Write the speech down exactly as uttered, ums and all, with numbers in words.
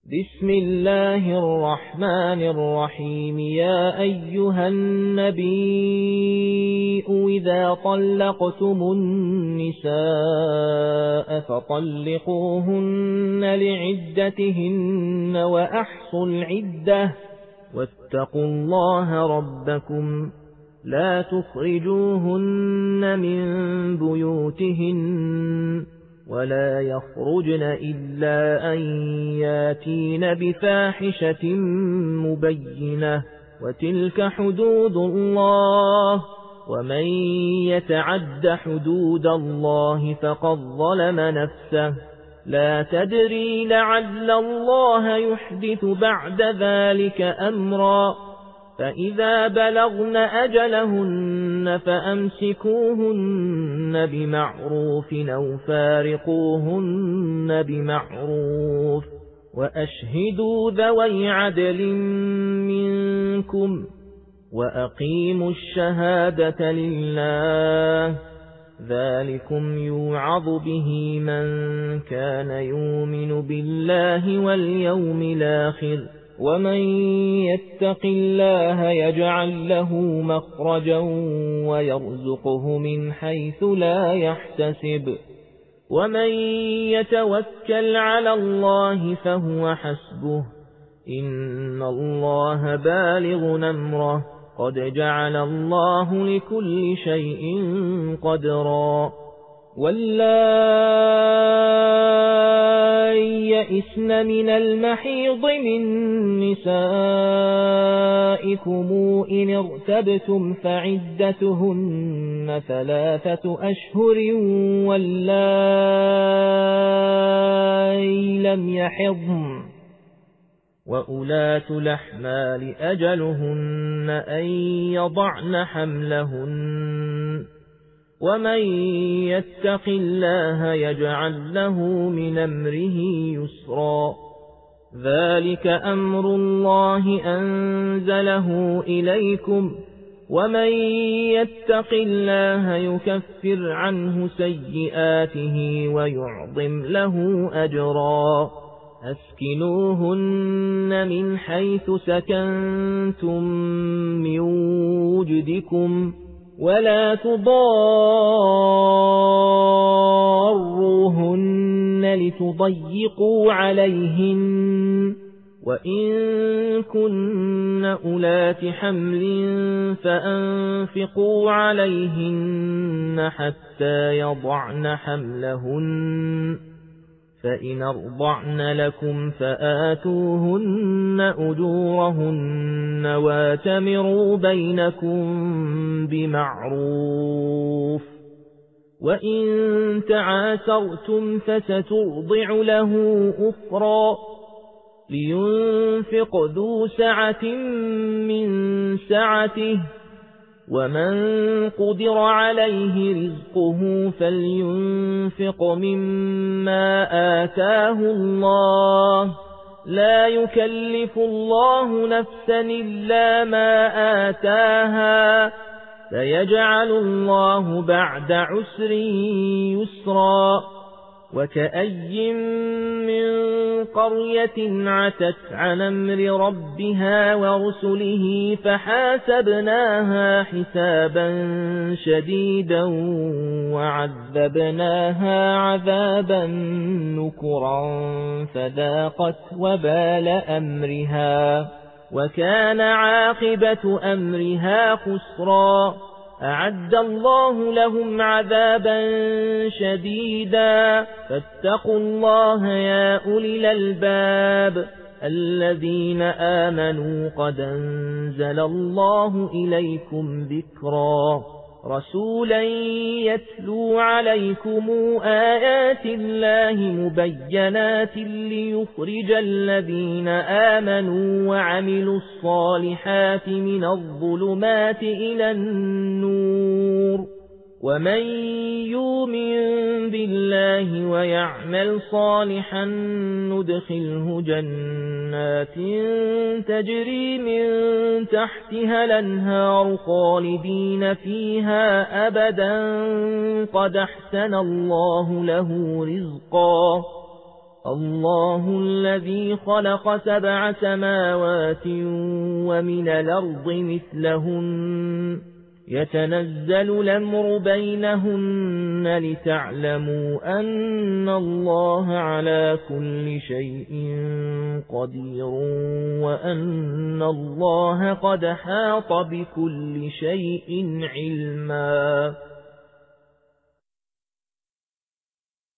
بسم الله الرحمن الرحيم. يا أيها النبي إذا طلقتم النساء فطلقوهن لعدتهن وأحصوا العدة واتقوا الله ربكم لا تخرجوهن من بيوتهن ولا يخرجن إلا أن ياتين بفاحشة مبينة وتلك حدود الله ومن يتعد حدود الله فقد ظلم نفسه لا تدري لعل الله يحدث بعد ذلك أمرا فإذا بلغن أجلهن فأمسكوهن بمعروف أو فارقوهن بمعروف وأشهدوا ذوي عدل منكم وأقيموا الشهادة لله ذلكم يوعظ به من كان يؤمن بالله واليوم الآخر ومن يتق الله يجعل له مخرجا ويرزقه من حيث لا يحتسب ومن يتوكل على الله فهو حسبه إن الله بالغ أمره قد جعل الله لكل شيء قدرا واللائي يئسن من المحيض من نسائكم إن ارتبتم فعدتهن ثلاثة أشهر واللائي لم يحضن وأولاة الأحمال أجلهن أن يضعن حملهن ومن يتق الله يجعل له من أمره يسرا ذلك أمر الله أنزله إليكم ومن يتق الله يكفر عنه سيئاته ويعظم له أجرا أسكنوهن من حيث سكنتم من وجدكم ولا تضاروهن لتضيقوا عليهن وإن كن أولات حمل فأنفقوا عليهن حتى يضعن حملهن فإن أرضعن لكم فآتوهن أجورهن واتمروا بينكم بمعروف وإن تعاسرتم فسترضع له أخرى لينفق ذو سعة من سعته ومن قدر عليه رزقه فلينفق مما آتاه الله لا يكلف الله نفسا إلا ما آتاها سيجعل الله بعد عسر يسرا وكأي من قرية عتت عن أمر ربها ورسله فحاسبناها حسابا شديدا وعذبناها عذابا نكرا فذاقت وبال أمرها وكان عاقبة أمرها خسرا أعد الله لهم عذابا شديدا فاتقوا الله يا أولي الألباب الذين آمنوا قد أنزل الله إليكم ذكرا رسولا يتلو عليكم آيات الله مبينات ليخرج الذين آمنوا وعملوا الصالحات من الظلمات إلى النور ومن يؤمن بالله ويعمل صالحا ندخله جنات تجري من تحتها الأنهار خالدين فيها أبدا قد أحسن الله له رزقا الله الذي خلق سبع سماوات ومن الأرض مثلهن يتنزل الأمر بينهن لتعلموا أن الله على كل شيء قدير وأن الله قد حاط بكل شيء علما.